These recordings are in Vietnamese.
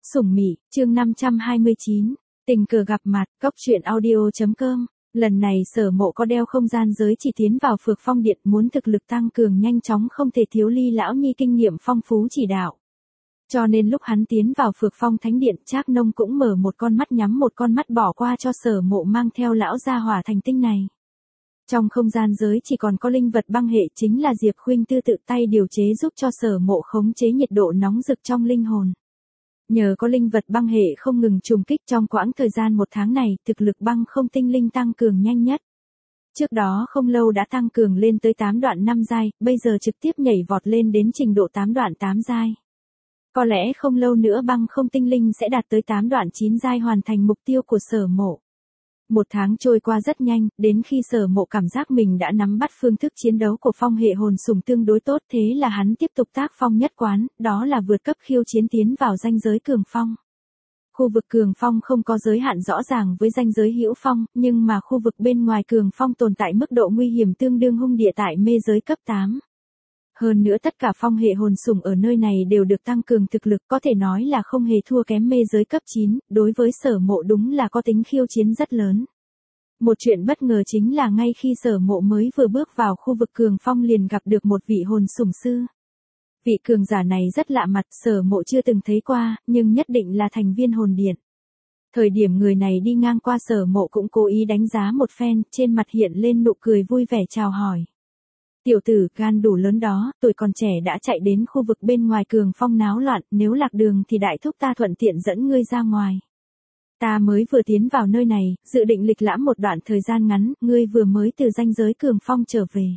Sủng Mị, chương 529, tình cờ gặp mặt, cóc truyện audio.com. Lần này Sở Mộ có đeo không gian giới chỉ tiến vào Phược Phong Điện, muốn thực lực tăng cường nhanh chóng không thể thiếu Ly lão nhi kinh nghiệm phong phú chỉ đạo. Cho nên lúc hắn tiến vào Phược Phong Thánh Điện, Trác Nông cũng mở một con mắt nhắm một con mắt bỏ qua cho Sở Mộ mang theo lão gia hỏa thành tinh này. Trong không gian giới chỉ còn có linh vật băng hệ, chính là Diệp Khuynh Tư tự tay điều chế giúp cho Sở Mộ khống chế nhiệt độ nóng rực trong linh hồn. Nhờ có linh vật băng hệ không ngừng trùng kích trong quãng thời gian 1 tháng này, thực lực băng không tinh linh tăng cường nhanh nhất. Trước đó không lâu đã tăng cường lên tới 8 đoạn 5 giai, bây giờ trực tiếp nhảy vọt lên đến trình độ 8 đoạn 8 giai. Có lẽ không lâu nữa băng không tinh linh sẽ đạt tới 8 đoạn 9 giai, hoàn thành mục tiêu của Sở Mộ. 1 tháng trôi qua rất nhanh, đến khi Sở Mộ cảm giác mình đã nắm bắt phương thức chiến đấu của phong hệ hồn sủng tương đối tốt, thế là hắn tiếp tục tác phong nhất quán, đó là vượt cấp khiêu chiến tiến vào ranh giới cường phong. Khu vực cường phong không có giới hạn rõ ràng với ranh giới hữu phong, nhưng mà khu vực bên ngoài cường phong tồn tại mức độ nguy hiểm tương đương hung địa tại mê giới cấp 8. Hơn nữa tất cả phong hệ hồn sủng ở nơi này đều được tăng cường thực lực, có thể nói là không hề thua kém mê giới cấp 9, đối với Sở Mộ đúng là có tính khiêu chiến rất lớn. Một chuyện bất ngờ chính là ngay khi Sở Mộ mới vừa bước vào khu vực cường phong liền gặp được một vị hồn sủng sư. Vị cường giả này rất lạ mặt, Sở Mộ chưa từng thấy qua, nhưng nhất định là thành viên hồn điện. Thời điểm người này đi ngang qua Sở Mộ cũng cố ý đánh giá một phen, trên mặt hiện lên nụ cười vui vẻ chào hỏi. Tiểu tử, gan đủ lớn đó, tuổi còn trẻ đã chạy đến khu vực bên ngoài cường phong náo loạn, nếu lạc đường thì đại thúc ta thuận tiện dẫn ngươi ra ngoài. Ta mới vừa tiến vào nơi này, dự định lịch lãm một đoạn thời gian ngắn, ngươi vừa mới từ ranh giới cường phong trở về.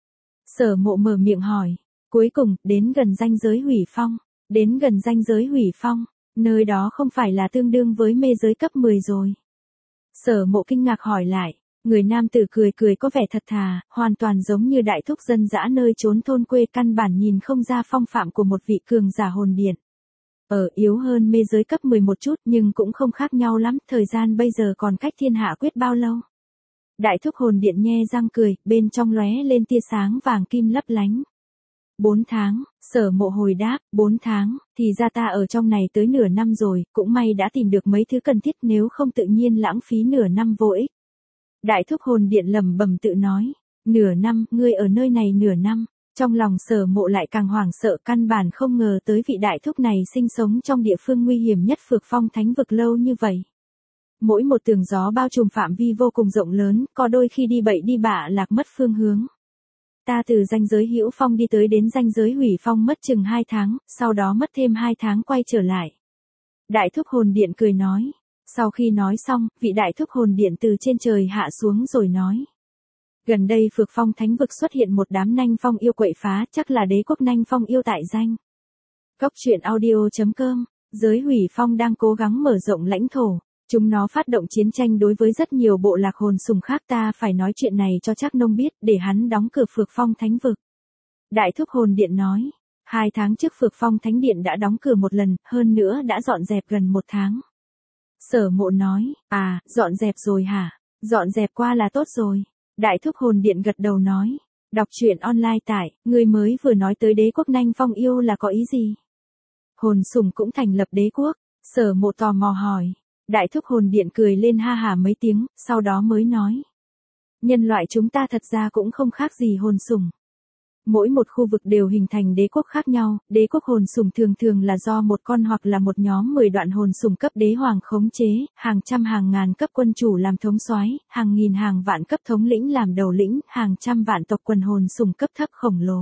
Sở Mộ mở miệng hỏi, cuối cùng, đến gần ranh giới hủy phong, đến gần ranh giới hủy phong, nơi đó không phải là tương đương với mê giới cấp 10 rồi. Sở Mộ kinh ngạc hỏi lại. Người nam tử cười cười có vẻ thật thà, hoàn toàn giống như đại thúc dân dã nơi trốn thôn quê, căn bản nhìn không ra phong phạm của một vị cường giả hồn điện. Yếu hơn mê giới cấp 10 một chút nhưng cũng không khác nhau lắm, thời gian bây giờ còn cách thiên hạ quyết bao lâu. Đại thúc hồn điện nhe răng cười, bên trong lóe lên tia sáng vàng kim lấp lánh. 4 tháng, Sở Mộ hồi đáp, 4 tháng, thì ra ta ở trong này tới nửa năm rồi, cũng may đã tìm được mấy thứ cần thiết, nếu không tự nhiên lãng phí nửa năm vô ích. Đại thúc hồn điện lẩm bẩm tự nói, nửa năm, ngươi ở nơi này nửa năm, trong lòng Sở Mộ lại càng hoảng sợ, căn bản không ngờ tới vị đại thúc này sinh sống trong địa phương nguy hiểm nhất Phược Phong Thánh vực lâu như vậy. Mỗi một tường gió bao trùm phạm vi vô cùng rộng lớn, có đôi khi đi bậy đi bạ lạc mất phương hướng. Ta từ ranh giới hữu phong đi tới đến ranh giới hủy phong mất chừng 2 tháng, sau đó mất thêm 2 tháng quay trở lại. Đại thúc hồn điện cười nói. Sau khi nói xong, vị đại thúc hồn điện từ trên trời hạ xuống rồi nói. Gần đây Phược Phong Thánh vực xuất hiện một đám nanh phong yêu quậy phá, chắc là đế quốc nanh phong yêu tại danh. Cóc truyện audio.com, giới hủy phong đang cố gắng mở rộng lãnh thổ. Chúng nó phát động chiến tranh đối với rất nhiều bộ lạc hồn sủng khác, ta phải nói chuyện này cho Trác Nông biết, để hắn đóng cửa Phược Phong Thánh vực. Đại thúc hồn điện nói. 2 tháng trước Phược Phong Thánh điện đã đóng cửa một lần, hơn nữa đã dọn dẹp gần 1 tháng. Sở Mộ nói, dọn dẹp rồi hả? Dọn dẹp qua là tốt rồi. Đại thúc hồn điện gật đầu nói, đọc truyện online tại, người mới vừa nói tới đế quốc nanh phong yêu là có ý gì? Hồn sủng cũng thành lập đế quốc, Sở Mộ tò mò hỏi. Đại thúc hồn điện cười lên ha hả mấy tiếng, sau đó mới nói. Nhân loại chúng ta thật ra cũng không khác gì hồn sủng. Mỗi một khu vực đều hình thành đế quốc khác nhau, đế quốc hồn sủng thường thường là do một con hoặc là một nhóm 10 đoạn hồn sủng cấp đế hoàng khống chế, hàng trăm hàng ngàn cấp quân chủ làm thống soái, hàng nghìn hàng vạn cấp thống lĩnh làm đầu lĩnh, hàng trăm vạn tộc quần hồn sủng cấp thấp khổng lồ.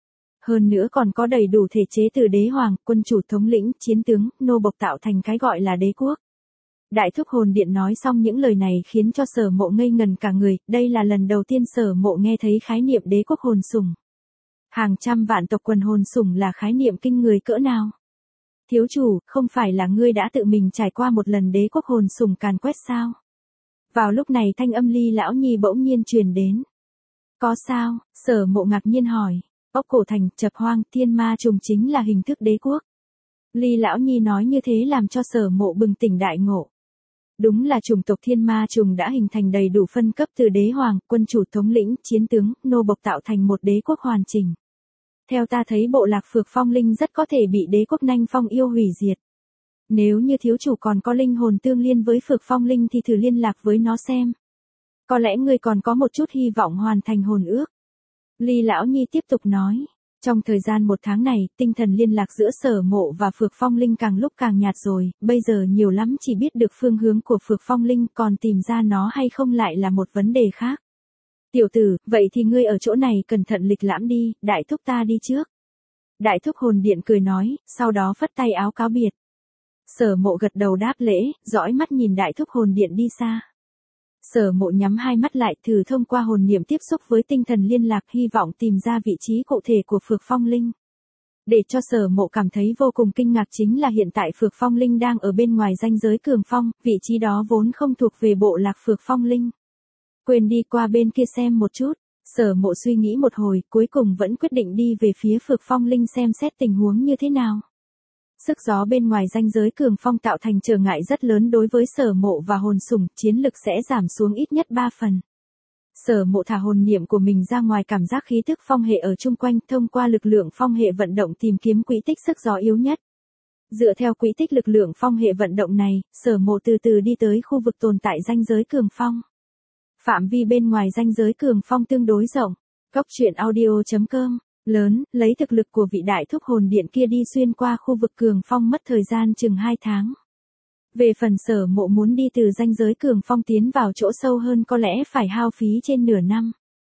Hơn nữa còn có đầy đủ thể chế từ đế hoàng, quân chủ thống lĩnh, chiến tướng, nô bộc tạo thành cái gọi là đế quốc. Đại thúc hồn điện nói xong những lời này khiến cho Sở Mộ ngây ngần cả người, đây là lần đầu tiên Sở Mộ nghe thấy khái niệm đế quốc hồn sủng. Hàng trăm vạn tộc quần hồn sủng là khái niệm kinh người cỡ nào? Thiếu chủ, không phải là ngươi đã tự mình trải qua một lần đế quốc hồn sủng càn quét sao? Vào lúc này thanh âm Ly lão nhi bỗng nhiên truyền đến. Có sao? Sở Mộ ngạc nhiên hỏi. Ốc cổ thành, chập hoang, thiên ma trùng chính là hình thức đế quốc. Ly lão nhi nói như thế làm cho Sở Mộ bừng tỉnh đại ngộ. Đúng là chủng tộc thiên ma trùng đã hình thành đầy đủ phân cấp từ đế hoàng, quân chủ thống lĩnh, chiến tướng, nô bộc tạo thành một đế quốc hoàn chỉnh. Theo ta thấy bộ lạc Phược Phong Linh rất có thể bị đế quốc nanh phong yêu hủy diệt. Nếu như thiếu chủ còn có linh hồn tương liên với Phược Phong Linh thì thử liên lạc với nó xem. Có lẽ ngươi còn có một chút hy vọng hoàn thành hồn ước. Ly Lão Nhi tiếp tục nói. Trong thời gian 1 tháng này, tinh thần liên lạc giữa Sở Mộ và Phược Phong Linh càng lúc càng nhạt rồi, bây giờ nhiều lắm chỉ biết được phương hướng của Phược Phong Linh, còn tìm ra nó hay không lại là một vấn đề khác. Tiểu tử, vậy thì ngươi ở chỗ này cẩn thận lịch lãm đi, đại thúc ta đi trước. Đại thúc hồn điện cười nói, sau đó phất tay áo cáo biệt. Sở Mộ gật đầu đáp lễ, dõi mắt nhìn đại thúc hồn điện đi xa. Sở Mộ nhắm hai mắt lại, thử thông qua hồn niệm tiếp xúc với tinh thần liên lạc, hy vọng tìm ra vị trí cụ thể của Phược Phong Linh. Để cho Sở Mộ cảm thấy vô cùng kinh ngạc chính là hiện tại Phược Phong Linh đang ở bên ngoài ranh giới Cường Phong, vị trí đó vốn không thuộc về bộ lạc Phược Phong Linh. Quên đi qua bên kia xem một chút. Sở Mộ suy nghĩ một hồi, cuối cùng vẫn quyết định đi về phía Phược Phong Linh xem xét tình huống như thế nào. Sức gió bên ngoài ranh giới Cường Phong tạo thành trở ngại rất lớn đối với Sở Mộ và hồn sủng, chiến lực sẽ giảm xuống ít nhất 3 phần. Sở Mộ thả hồn niệm của mình ra ngoài, cảm giác khí thức phong hệ ở chung quanh, thông qua lực lượng phong hệ vận động tìm kiếm quỹ tích sức gió yếu nhất. Dựa theo quỹ tích lực lượng phong hệ vận động này, Sở Mộ từ từ đi tới khu vực tồn tại ranh giới Cường Phong. Phạm vi bên ngoài ranh giới Cường Phong tương đối rộng. Cốc truyện audio.com lớn, lấy thực lực của vị đại thúc hồn điện kia đi xuyên qua khu vực Cường Phong mất thời gian chừng 2 tháng. Về phần Sở Mộ muốn đi từ ranh giới Cường Phong tiến vào chỗ sâu hơn có lẽ phải hao phí trên nửa năm.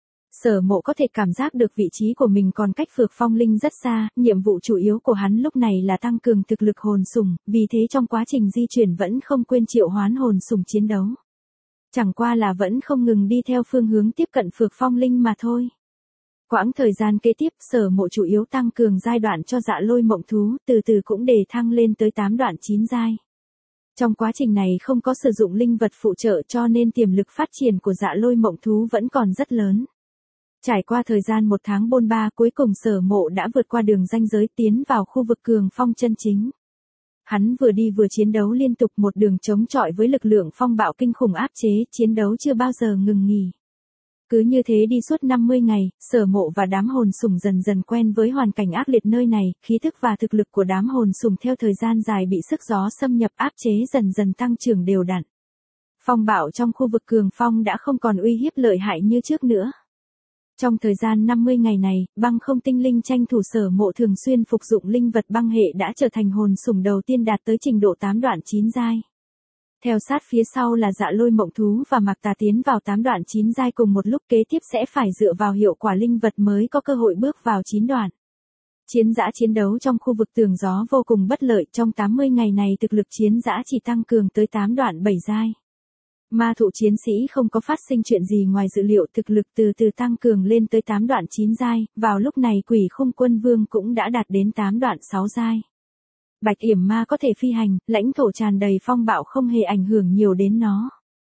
Sở Mộ có thể cảm giác được vị trí của mình còn cách Phược Phong Linh rất xa, nhiệm vụ chủ yếu của hắn lúc này là tăng cường thực lực hồn sủng, vì thế trong quá trình di chuyển vẫn không quên triệu hoán hồn sủng chiến đấu. Chẳng qua là vẫn không ngừng đi theo phương hướng tiếp cận Phược Phong Linh mà thôi. Quãng thời gian kế tiếp, Sở Mộ chủ yếu tăng cường giai đoạn cho Dạ Lôi Mộng Thú, từ từ cũng đề thăng lên tới 8 đoạn 9 giai. Trong quá trình này không có sử dụng linh vật phụ trợ cho nên tiềm lực phát triển của Dạ Lôi Mộng Thú vẫn còn rất lớn. Trải qua thời gian 1 tháng bôn ba, cuối cùng Sở Mộ đã vượt qua đường ranh giới tiến vào khu vực Cường Phong chân chính. Hắn vừa đi vừa chiến đấu liên tục, một đường chống chọi với lực lượng phong bạo kinh khủng áp chế, chiến đấu chưa bao giờ ngừng nghỉ. Cứ như thế đi suốt 50 ngày, Sở Mộ và đám hồn sủng dần dần quen với hoàn cảnh ác liệt nơi này, khí thức và thực lực của đám hồn sủng theo thời gian dài bị sức gió xâm nhập áp chế dần dần tăng trưởng đều đặn. Phong bạo trong khu vực Cường Phong đã không còn uy hiếp lợi hại như trước nữa. Trong thời gian 50 ngày này, băng không tinh linh tranh thủ Sở Mộ thường xuyên phục dụng linh vật băng hệ đã trở thành hồn sủng đầu tiên đạt tới trình độ 8 đoạn 9 giai. Theo sát phía sau là Dạ Lôi Mộng Thú và Mạc Tà tiến vào 8 đoạn 9 giai cùng một lúc, kế tiếp sẽ phải dựa vào hiệu quả linh vật mới có cơ hội bước vào 9 đoạn. Chiến dã chiến đấu trong khu vực tường gió vô cùng bất lợi, trong 80 ngày này thực lực chiến dã chỉ tăng cường tới 8 đoạn 7 giai. Ma thụ chiến sĩ không có phát sinh chuyện gì ngoài dự liệu, thực lực từ từ tăng cường lên tới 8 đoạn 9 giai, vào lúc này Quỷ Khung Quân Vương cũng đã đạt đến 8 đoạn 6 giai. Bạch Yểm Ma có thể phi hành, lãnh thổ tràn đầy phong bạo không hề ảnh hưởng nhiều đến nó.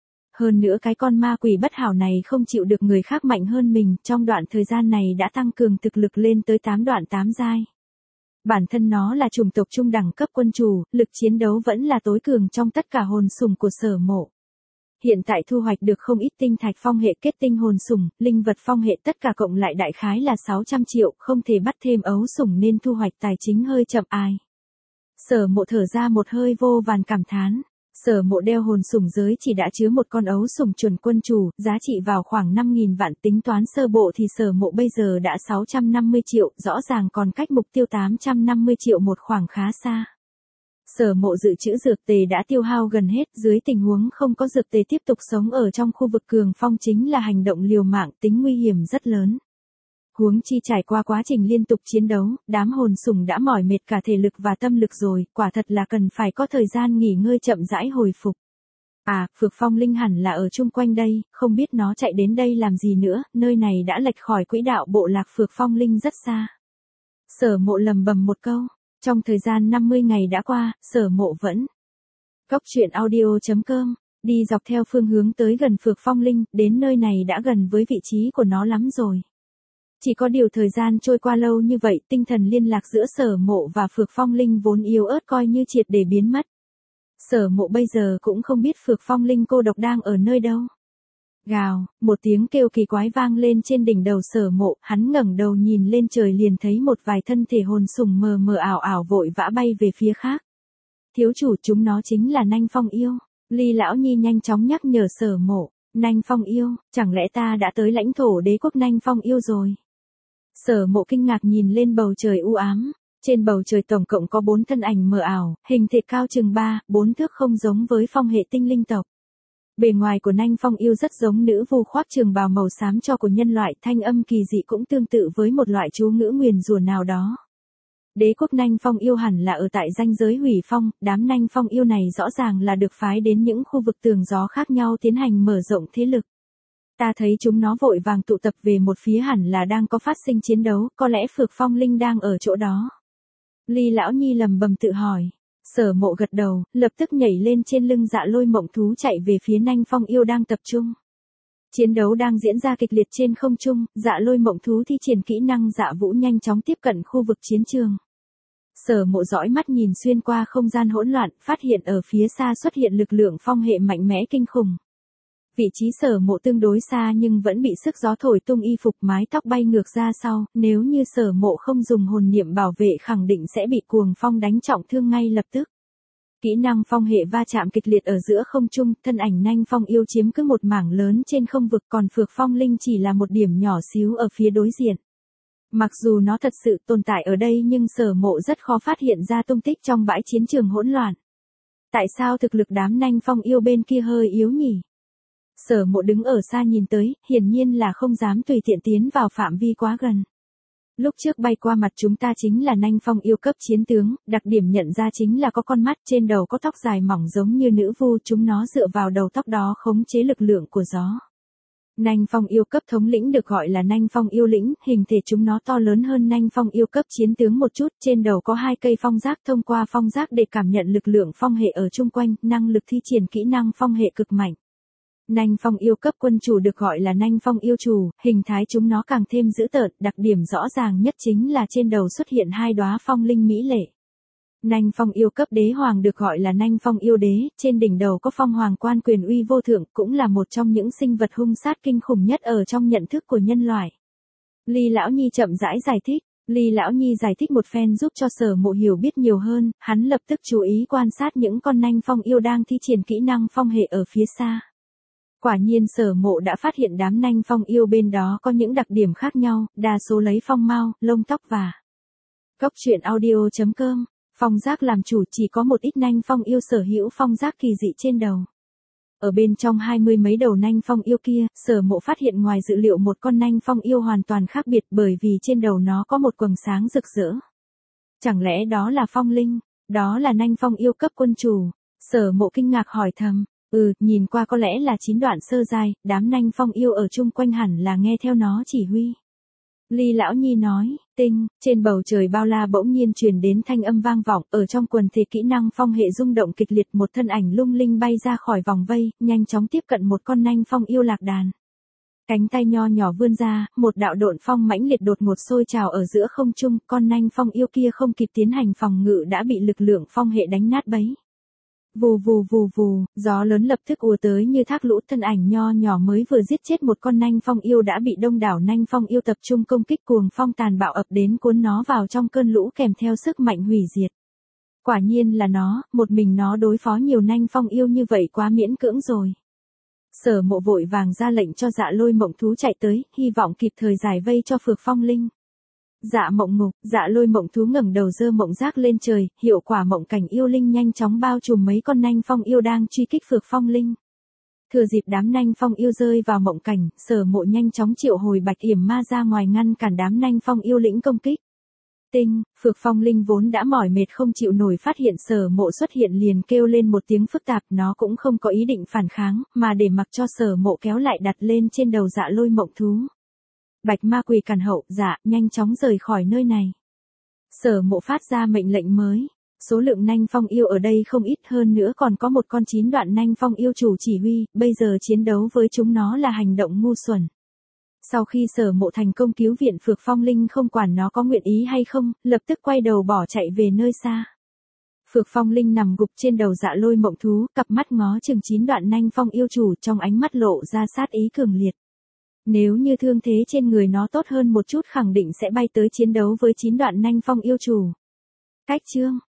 Hơn nữa cái con ma quỷ bất hảo này không chịu được người khác mạnh hơn mình, trong đoạn thời gian này đã tăng cường thực lực lên tới 8 đoạn 8 giai. Bản thân nó là chủng tộc trung đẳng cấp quân chủ, lực chiến đấu vẫn là tối cường trong tất cả hồn sủng của Sở Mộ. Hiện tại thu hoạch được không ít tinh thạch phong hệ kết tinh hồn sủng, linh vật phong hệ tất cả cộng lại đại khái là 600 triệu, không thể bắt thêm ấu sủng nên thu hoạch tài chính hơi chậm ai. Sở Mộ thở ra một hơi vô vàn cảm thán. Sở Mộ đeo hồn sủng giới chỉ đã chứa một con ấu sủng chuẩn quân chủ, giá trị vào khoảng 5.000 vạn, tính toán sơ bộ thì Sở Mộ bây giờ đã 650 triệu, rõ ràng còn cách mục tiêu 850 triệu một khoảng khá xa. Sở Mộ dự trữ dược tề đã tiêu hao gần hết, dưới tình huống không có dược tề tiếp tục sống ở trong khu vực Cường Phong chính là hành động liều mạng, tính nguy hiểm rất lớn. Huống chi trải qua quá trình liên tục chiến đấu, đám hồn sủng đã mỏi mệt cả thể lực và tâm lực rồi, quả thật là cần phải có thời gian nghỉ ngơi chậm rãi hồi phục. À, Phược Phong Linh hẳn là ở chung quanh đây, không biết nó chạy đến đây làm gì nữa, nơi này đã lệch khỏi quỹ đạo bộ lạc Phược Phong Linh rất xa. Sở Mộ lầm bầm một câu, trong thời gian 50 ngày đã qua, Sở Mộ vẫn Cốc truyện audio.com, đi dọc theo phương hướng tới gần Phược Phong Linh, đến nơi này đã gần với vị trí của nó lắm rồi. Chỉ có điều thời gian trôi qua lâu như vậy, tinh thần liên lạc giữa Sở Mộ và Phược Phong Linh vốn yếu ớt coi như triệt để biến mất. Sở Mộ bây giờ cũng không biết Phược Phong Linh cô độc đang ở nơi đâu. Gào, một tiếng kêu kỳ quái vang lên trên đỉnh đầu Sở Mộ, hắn ngẩng đầu nhìn lên trời liền thấy một vài thân thể hồn sủng mờ mờ ảo ảo vội vã bay về phía khác. Thiếu chủ, chúng nó chính là Nanh Phong yêu. Ly Lão Nhi nhanh chóng nhắc nhở Sở Mộ. Nanh Phong yêu, chẳng lẽ ta đã tới lãnh thổ đế quốc Nanh Phong yêu rồi? Sở Mộ kinh ngạc nhìn lên bầu trời u ám. Trên bầu trời tổng cộng có 4 thân ảnh mờ ảo, hình thể cao chừng 3-4 thước, không giống với phong hệ tinh linh tộc. Bề ngoài của Nanh Phong yêu rất giống nữ vu khoác trường bào màu xám cho của nhân loại, thanh âm kỳ dị cũng tương tự với một loại chú ngữ nguyền rủa nào đó. Đế quốc Nanh Phong yêu hẳn là ở tại ranh giới Hủy Phong, đám Nanh Phong yêu này rõ ràng là được phái đến những khu vực tường gió khác nhau tiến hành mở rộng thế lực. Ta thấy chúng nó vội vàng tụ tập về một phía, hẳn là đang có phát sinh chiến đấu, có lẽ Phược Phong Linh đang ở chỗ đó. Ly Lão Nhi lầm bầm tự hỏi. Sở Mộ gật đầu, lập tức nhảy lên trên lưng Dạ Lôi Mộng Thú chạy về phía Nanh Phong yêu đang tập trung. Chiến đấu đang diễn ra kịch liệt trên không trung, Dạ Lôi Mộng Thú thi triển kỹ năng Dạ Vũ nhanh chóng tiếp cận khu vực chiến trường. Sở Mộ dõi mắt nhìn xuyên qua không gian hỗn loạn, phát hiện ở phía xa xuất hiện lực lượng phong hệ mạnh mẽ kinh khủng. Vị trí Sở Mộ tương đối xa nhưng vẫn bị sức gió thổi tung y phục, mái tóc bay ngược ra sau, nếu như Sở Mộ không dùng hồn niệm bảo vệ khẳng định sẽ bị cuồng phong đánh trọng thương ngay lập tức. Kỹ năng phong hệ va chạm kịch liệt ở giữa không trung, thân ảnh Nanh Phong yêu chiếm cứ một mảng lớn trên không vực, còn Phược Phong Linh chỉ là một điểm nhỏ xíu ở phía đối diện. Mặc dù nó thật sự tồn tại ở đây nhưng Sở Mộ rất khó phát hiện ra tung tích trong bãi chiến trường hỗn loạn. Tại sao thực lực đám Nanh Phong yêu bên kia hơi yếu nhỉ? Sở Mộ đứng ở xa nhìn tới, hiển nhiên là không dám tùy tiện tiến vào phạm vi quá gần. Lúc trước bay qua mặt chúng ta chính là Nanh Phong yêu cấp chiến tướng, đặc điểm nhận ra chính là có con mắt, trên đầu có tóc dài mỏng giống như nữ vu, chúng nó dựa vào đầu tóc đó khống chế lực lượng của gió. Nanh Phong yêu cấp thống lĩnh được gọi là Nanh Phong yêu lĩnh, hình thể chúng nó to lớn hơn Nanh Phong yêu cấp chiến tướng một chút, trên đầu có 2 cây phong giác, thông qua phong giác để cảm nhận lực lượng phong hệ ở chung quanh, năng lực thi triển kỹ năng phong hệ cực mạnh. Nanh Phong yêu cấp quân chủ được gọi là Nanh Phong yêu chủ, hình thái chúng nó càng thêm dữ tợn, đặc điểm rõ ràng nhất chính là trên đầu xuất hiện 2 đóa phong linh mỹ lệ. Nanh Phong yêu cấp đế hoàng được gọi là Nanh Phong yêu đế, trên đỉnh đầu có phong hoàng quan quyền uy vô thượng, cũng là một trong những sinh vật hung sát kinh khủng nhất ở trong nhận thức của nhân loại. Ly Lão Nhi chậm rãi giải thích. Ly Lão Nhi giải thích một phen giúp cho Sở Mộ hiểu biết nhiều hơn, hắn lập tức chú ý quan sát những con Nanh Phong yêu đang thi triển kỹ năng phong hệ ở phía xa. Quả nhiên Sở Mộ đã phát hiện đám Nanh Phong yêu bên đó có những đặc điểm khác nhau, đa số lấy phong mao, lông tóc và Cốc truyện audio.com. Phong giác làm chủ, chỉ có một ít Nanh Phong yêu sở hữu phong giác kỳ dị trên đầu. Ở bên trong 20 mấy đầu Nanh Phong yêu kia, Sở Mộ phát hiện ngoài dự liệu một con Nanh Phong yêu hoàn toàn khác biệt, bởi vì trên đầu nó có một quầng sáng rực rỡ. Chẳng lẽ đó là Phong Linh? Đó là Nanh Phong yêu cấp quân chủ? Sở Mộ kinh ngạc hỏi thầm. Nhìn qua có lẽ là 9 đoạn sơ giai, đám Nanh Phong yêu ở chung quanh hẳn là nghe theo nó chỉ huy. Ly Lão Nhi nói, trên bầu trời bao la bỗng nhiên truyền đến thanh âm vang vọng, ở trong quần thể kỹ năng phong hệ rung động kịch liệt, một thân ảnh lung linh bay ra khỏi vòng vây, nhanh chóng tiếp cận một con Nanh Phong yêu lạc đàn. Cánh tay nho nhỏ vươn ra, một đạo độn phong mãnh liệt đột ngột sôi trào ở giữa không trung, con Nanh Phong yêu kia không kịp tiến hành phòng ngự đã bị lực lượng phong hệ đánh nát bấy. Vù vù vù vù, gió lớn lập tức ùa tới như thác lũ, thân ảnh nho nhỏ mới vừa giết chết một con Nanh Phong yêu đã bị đông đảo Nanh Phong yêu tập trung công kích, cuồng phong tàn bạo ập đến cuốn nó vào trong cơn lũ kèm theo sức mạnh hủy diệt. Quả nhiên là nó, một mình nó đối phó nhiều Nanh Phong yêu như vậy quá miễn cưỡng rồi. Sở Mộ vội vàng ra lệnh cho Dạ Lôi Mộng Thú chạy tới, hy vọng kịp thời giải vây cho Phược Phong Linh. Dạ Mộng Ngục, Dạ Lôi Mộng Thú ngẩng đầu giơ mộng giác lên trời, hiệu quả mộng cảnh yêu linh nhanh chóng bao trùm mấy con Nanh Phong yêu đang truy kích Phược Phong Linh. Thừa dịp đám Nanh Phong yêu rơi vào mộng cảnh, Sở Mộ nhanh chóng triệu hồi Bạch Yểm Ma ra ngoài ngăn cản đám Nanh Phong yêu lĩnh công kích. Phược Phong Linh vốn đã mỏi mệt không chịu nổi, phát hiện Sở Mộ xuất hiện liền kêu lên một tiếng phức tạp, nó cũng không có ý định phản kháng, mà để mặc cho Sở Mộ kéo lại đặt lên trên đầu Dạ Lôi Mộng Thú. Bạch Ma quỳ càn hậu, dạ, nhanh chóng rời khỏi nơi này. Sở Mộ phát ra mệnh lệnh mới. Số lượng Nanh Phong yêu ở đây không ít, hơn nữa còn có một con 9 đoạn Nanh Phong yêu chủ chỉ huy, bây giờ chiến đấu với chúng nó là hành động ngu xuẩn. Sau khi Sở Mộ thành công cứu viện Phược Phong Linh, không quản nó có nguyện ý hay không, lập tức quay đầu bỏ chạy về nơi xa. Phược Phong Linh nằm gục trên đầu Dạ Lôi Mộng Thú, cặp mắt ngó chừng 9 đoạn Nanh Phong yêu chủ, trong ánh mắt lộ ra sát ý cường liệt. Nếu như thương thế trên người nó tốt hơn một chút khẳng định sẽ bay tới chiến đấu với 9 đoạn Nanh Phong yêu chủ. Cách chương